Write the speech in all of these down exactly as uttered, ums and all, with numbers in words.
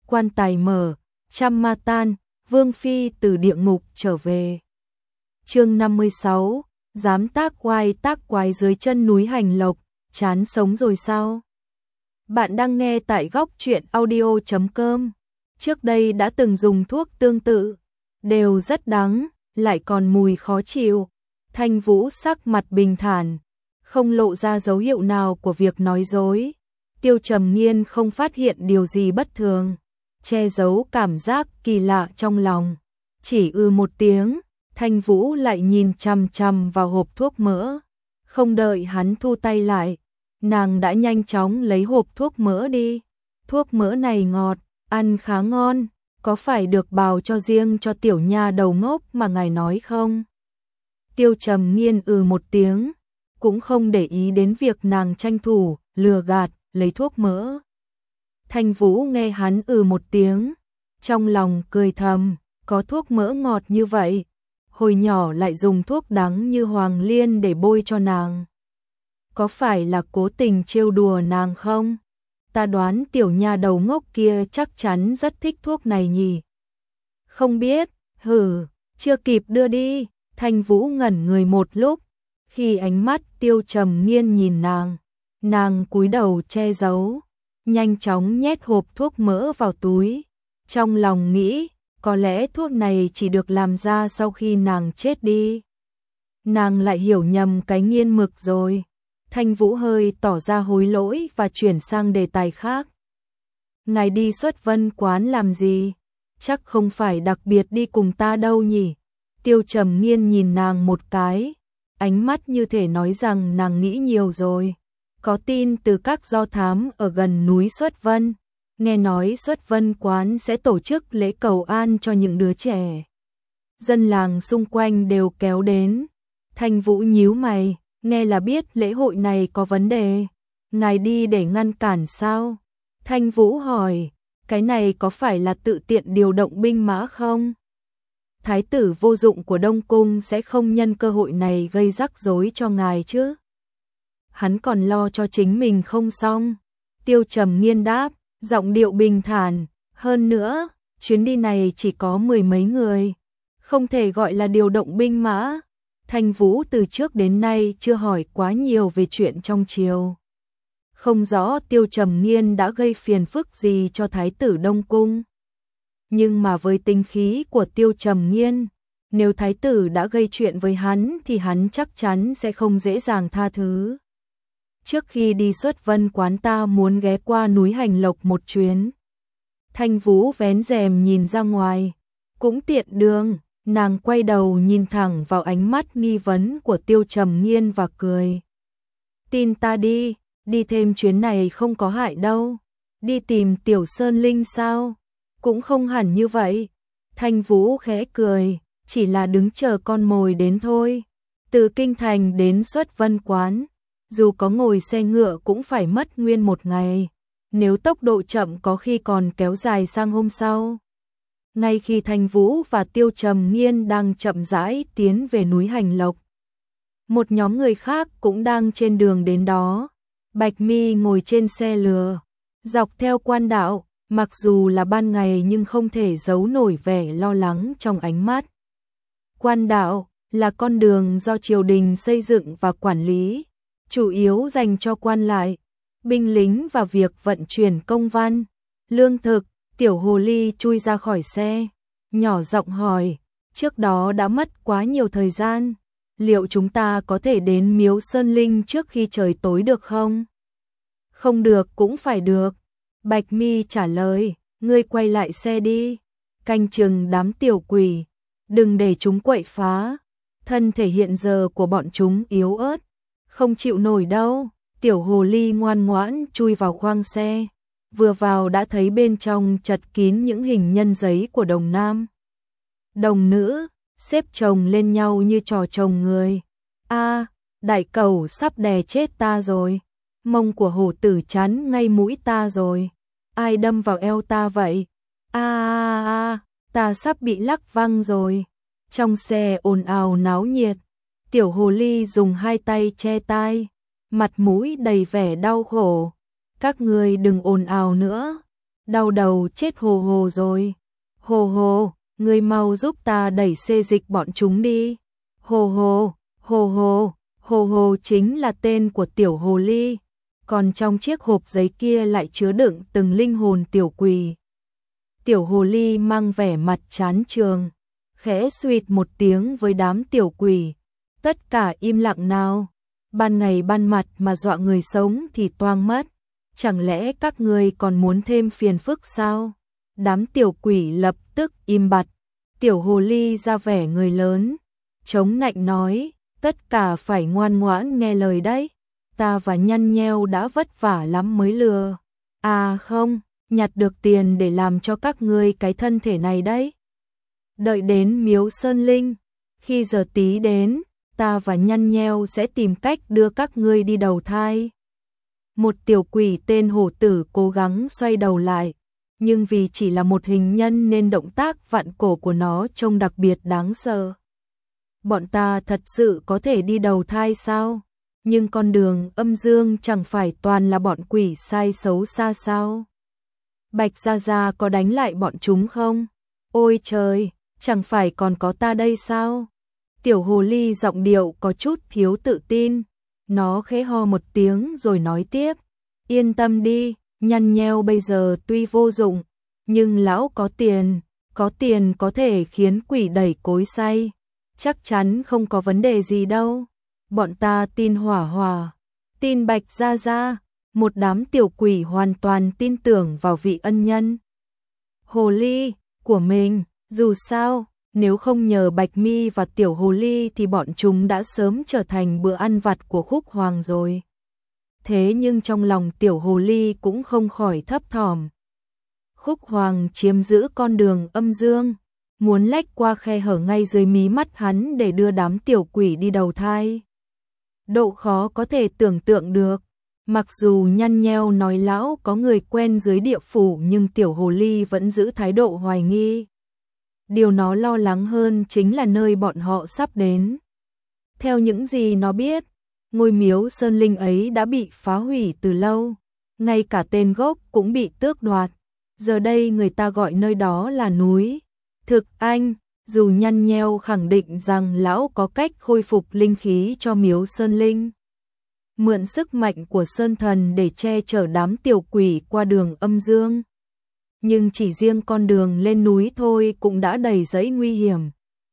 quan tài mở, trăm ma tan, vương phi từ địa ngục trở về. Chương năm mươi sáu, dám tác oai tác quái dưới chân núi Hành Lộc, chán sống rồi sao? Bạn đang nghe tại góc truyện audio chấm com. Trước đây đã từng dùng thuốc tương tự, đều rất đắng, lại còn mùi khó chịu. Thanh Vũ sắc mặt bình thản, không lộ ra dấu hiệu nào của việc nói dối. Tiêu Trầm Nghiên không phát hiện điều gì bất thường, che giấu cảm giác kỳ lạ trong lòng. Chỉ ư một tiếng, Thanh Vũ lại nhìn chằm chằm vào hộp thuốc mỡ. Không đợi hắn thu tay lại, nàng đã nhanh chóng lấy hộp thuốc mỡ đi. Thuốc mỡ này ngọt, ăn khá ngon, có phải được bào cho riêng cho tiểu nha đầu ngốc mà ngài nói không? Tiêu Trầm Nghiên ừ một tiếng, cũng không để ý đến việc nàng tranh thủ, lừa gạt, lấy thuốc mỡ. Thanh Vũ nghe hắn ừ một tiếng, trong lòng cười thầm, có thuốc mỡ ngọt như vậy, hồi nhỏ lại dùng thuốc đắng như hoàng liên để bôi cho nàng. Có phải là cố tình trêu đùa nàng không? Ta đoán tiểu nha đầu ngốc kia chắc chắn rất thích thuốc này nhỉ. Không biết, hừ, chưa kịp đưa đi. Thanh Vũ ngẩn người một lúc, khi ánh mắt Tiêu Trầm Nghiên nhìn nàng, nàng cúi đầu che giấu, nhanh chóng nhét hộp thuốc mỡ vào túi. Trong lòng nghĩ, có lẽ thuốc này chỉ được làm ra sau khi nàng chết đi. Nàng lại hiểu nhầm cái nghiên mực rồi. Thanh Vũ hơi tỏ ra hối lỗi và chuyển sang đề tài khác. Ngài đi Xuất Vân quán làm gì? Chắc không phải đặc biệt đi cùng ta đâu nhỉ? Tiêu Trầm Nghiên nhìn nàng một cái, ánh mắt như thể nói rằng nàng nghĩ nhiều rồi. Có tin từ các do thám ở gần núi Xuất Vân, nghe nói Xuất Vân quán sẽ tổ chức lễ cầu an cho những đứa trẻ. Dân làng xung quanh đều kéo đến. Thanh Vũ nhíu mày, nghe là biết lễ hội này có vấn đề. Ngài đi để ngăn cản sao? Thanh Vũ hỏi, cái này có phải là tự tiện điều động binh mã không? Thái tử vô dụng của Đông Cung sẽ không nhân cơ hội này gây rắc rối cho ngài chứ? Hắn còn lo cho chính mình không xong. Tiêu Trầm Nghiên đáp, giọng điệu bình thản, hơn nữa, chuyến đi này chỉ có mười mấy người, không thể gọi là điều động binh mã. Thanh Vũ từ trước đến nay chưa hỏi quá nhiều về chuyện trong triều. Không rõ Tiêu Trầm Nghiên đã gây phiền phức gì cho Thái tử Đông Cung. Nhưng mà với tính khí của Tiêu Trầm Nghiên, nếu Thái tử đã gây chuyện với hắn thì hắn chắc chắn sẽ không dễ dàng tha thứ. Trước khi đi Xuất Vân quán ta muốn ghé qua núi Hành Lộc một chuyến. Thanh Vũ vén rèm nhìn ra ngoài, cũng tiện đường. Nàng quay đầu nhìn thẳng vào ánh mắt nghi vấn của Tiêu Trầm Nghiên và cười. Tin ta đi, đi thêm chuyến này không có hại đâu. Đi tìm Tiểu Sơn Linh sao? Cũng không hẳn như vậy. Thanh Vũ khẽ cười, chỉ là đứng chờ con mồi đến thôi. Từ Kinh Thành đến Xuất Vân quán, dù có ngồi xe ngựa cũng phải mất nguyên một ngày. Nếu tốc độ chậm có khi còn kéo dài sang hôm sau. Ngay khi Thanh Vũ và Tiêu Trầm Nghiên đang chậm rãi tiến về núi Hành Lộc, một nhóm người khác cũng đang trên đường đến đó. Bạch Mi ngồi trên xe lừa, dọc theo quan đạo, mặc dù là ban ngày nhưng không thể giấu nổi vẻ lo lắng trong ánh mắt. Quan đạo là con đường do triều đình xây dựng và quản lý, chủ yếu dành cho quan lại, binh lính và việc vận chuyển công văn, lương thực. Tiểu Hồ Ly chui ra khỏi xe, nhỏ giọng hỏi, trước đó đã mất quá nhiều thời gian, liệu chúng ta có thể đến Miếu Sơn Linh trước khi trời tối được không? Không được cũng phải được. Bạch Mi trả lời, ngươi quay lại xe đi, canh chừng đám tiểu quỷ, đừng để chúng quậy phá. Thân thể hiện giờ của bọn chúng yếu ớt, không chịu nổi đâu. Tiểu Hồ Ly ngoan ngoãn chui vào khoang xe. Vừa vào đã thấy bên trong chật kín những hình nhân giấy của đồng nam, đồng nữ, xếp chồng lên nhau như trò chồng người. A, đại cẩu sắp đè chết ta rồi. Mông của hổ tử chắn ngay mũi ta rồi. Ai đâm vào eo ta vậy? A a a, ta sắp bị lắc văng rồi. Trong xe ồn ào náo nhiệt. Tiểu Hồ Ly dùng hai tay che tai, mặt mũi đầy vẻ đau khổ. Các ngươi đừng ồn ào nữa. đau đầu chết hồ hồ rồi. Hồ hồ, ngươi mau giúp ta đẩy xê dịch bọn chúng đi. Hồ hồ, hồ hồ, hồ hồ chính là tên của tiểu hồ ly, còn trong chiếc hộp giấy kia lại chứa đựng từng linh hồn tiểu quỷ. Tiểu hồ ly mang vẻ mặt chán chường, khẽ suýt một tiếng với đám tiểu quỷ. Tất cả im lặng nào, ban ngày ban mặt mà dọa người sống thì toang mất. Chẳng lẽ các ngươi còn muốn thêm phiền phức sao? Đám tiểu quỷ lập tức im bặt. Tiểu hồ ly ra vẻ người lớn, chống nạnh nói, tất cả phải ngoan ngoãn nghe lời đấy. Ta và nhăn nheo đã vất vả lắm mới lừa. À không, nhặt được tiền để làm cho các ngươi cái thân thể này đấy. Đợi đến miếu Sơn Linh, khi giờ tí đến, ta và nhăn nheo sẽ tìm cách đưa các ngươi đi đầu thai. Một tiểu quỷ tên hổ tử cố gắng xoay đầu lại, nhưng vì chỉ là một hình nhân nên động tác vặn cổ của nó trông đặc biệt đáng sợ. Bọn ta thật sự có thể đi đầu thai sao? Nhưng con đường âm dương chẳng phải toàn là bọn quỷ sai xấu xa sao? Bạch Gia Gia có đánh lại bọn chúng không? Ôi trời, chẳng phải còn có ta đây sao? Tiểu hồ ly giọng điệu có chút thiếu tự tin. Nó khẽ ho một tiếng rồi nói tiếp. Yên tâm đi, nhăn nheo bây giờ tuy vô dụng, nhưng lão có tiền, có tiền có thể khiến quỷ đẩy cối xay. Chắc chắn không có vấn đề gì đâu. Bọn ta tin Hỏa Hỏa, tin Bạch Gia Gia. Một đám tiểu quỷ hoàn toàn tin tưởng vào vị ân nhân hồ ly của mình. Dù sao, nếu không nhờ Bạch Mi và tiểu hồ ly thì bọn chúng đã sớm trở thành bữa ăn vặt của Khúc Hoàng rồi. Thế nhưng trong lòng tiểu hồ ly cũng không khỏi thấp thỏm. Khúc Hoàng chiếm giữ con đường âm dương, muốn lách qua khe hở ngay dưới mí mắt hắn để đưa đám tiểu quỷ đi đầu thai. Độ khó có thể tưởng tượng được. Mặc dù nhăn nheo nói lão có người quen dưới địa phủ nhưng tiểu hồ ly vẫn giữ thái độ hoài nghi. Điều nó lo lắng hơn chính là nơi bọn họ sắp đến. Theo những gì nó biết, ngôi miếu Sơn Linh ấy đã bị phá hủy từ lâu, ngay cả tên gốc cũng bị tước đoạt. Giờ đây người ta gọi nơi đó là núi Thực Anh. Dù nhăn nheo khẳng định rằng lão có cách khôi phục linh khí cho miếu Sơn Linh, mượn sức mạnh của Sơn Thần để che chở đám tiểu quỷ qua đường âm dương, nhưng chỉ riêng con đường lên núi thôi cũng đã đầy rẫy nguy hiểm.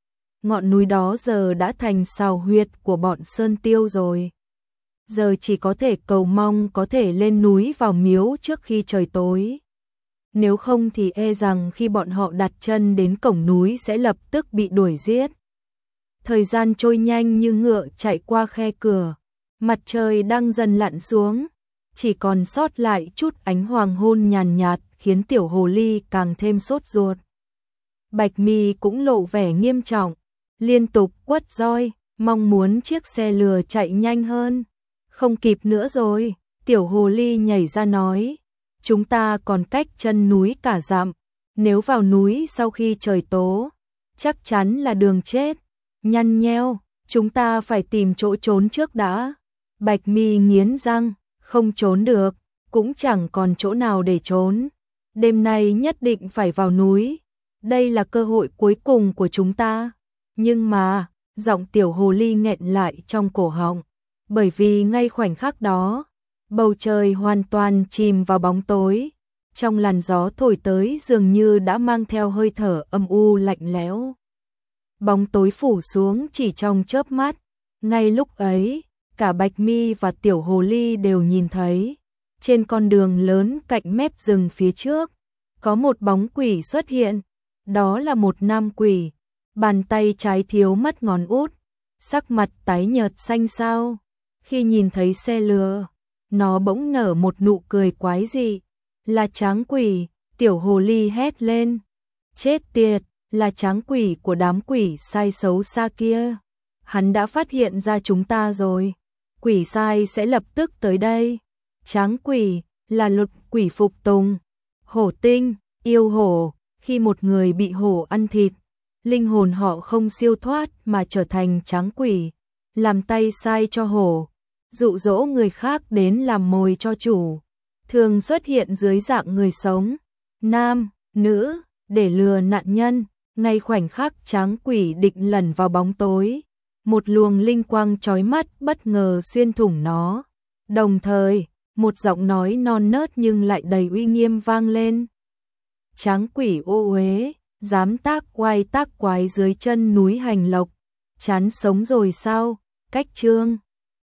Ngọn núi đó giờ đã thành sào huyệt của bọn Sơn Tiêu rồi. Giờ chỉ có thể cầu mong có thể lên núi vào miếu trước khi trời tối. Nếu không thì e rằng khi bọn họ đặt chân đến cổng núi sẽ lập tức bị đuổi giết. Thời gian trôi nhanh như ngựa chạy qua khe cửa. Mặt trời đang dần lặn xuống, chỉ còn sót lại chút ánh hoàng hôn nhàn nhạt khiến tiểu hồ ly càng thêm sốt ruột. Bạch Mi cũng lộ vẻ nghiêm trọng, liên tục quất roi, mong muốn chiếc xe lừa chạy nhanh hơn. Không kịp nữa rồi, tiểu hồ ly nhảy ra nói, chúng ta còn cách chân núi cả dặm, nếu vào núi sau khi trời tố, chắc chắn là đường chết. Nhăn nheo, chúng ta phải tìm chỗ trốn trước đã. Bạch Mi nghiến răng, không trốn được, cũng chẳng còn chỗ nào để trốn. Đêm nay nhất định phải vào núi, đây là cơ hội cuối cùng của chúng ta. Nhưng mà, giọng tiểu hồ ly nghẹn lại trong cổ họng, bởi vì ngay khoảnh khắc đó, bầu trời hoàn toàn chìm vào bóng tối. Trong làn gió thổi tới dường như đã mang theo hơi thở âm u lạnh lẽo. Bóng tối phủ xuống chỉ trong chớp mắt. Ngay lúc ấy, cả Bạch Mi và tiểu hồ ly đều nhìn thấy, trên con đường lớn cạnh mép rừng phía trước, có một bóng quỷ xuất hiện. Đó là một nam quỷ, bàn tay trái thiếu mất ngón út, sắc mặt tái nhợt xanh xao. Khi nhìn thấy xe lừa, nó bỗng nở một nụ cười quái dị. Là tráng quỷ, tiểu hồ ly hét lên. Chết tiệt, là tráng quỷ của đám quỷ sai xấu xa kia. Hắn đã phát hiện ra chúng ta rồi. Quỷ sai sẽ lập tức tới đây. Tráng quỷ là luật quỷ phục tùng. Hổ tinh, yêu hổ, khi một người bị hổ ăn thịt, linh hồn họ không siêu thoát mà trở thành tráng quỷ, làm tay sai cho hổ, dụ dỗ người khác đến làm mồi cho chủ, thường xuất hiện dưới dạng người sống. nam, nữ, để lừa nạn nhân. Ngay khoảnh khắc tráng quỷ định lẩn vào bóng tối, một luồng linh quang chói mắt bất ngờ xuyên thủng nó. Đồng thời, một giọng nói non nớt nhưng lại đầy uy nghiêm vang lên. Tráng quỷ ô uế, dám tác oai tác quái dưới chân núi Hành Lộc, chán sống rồi sao? Cách chương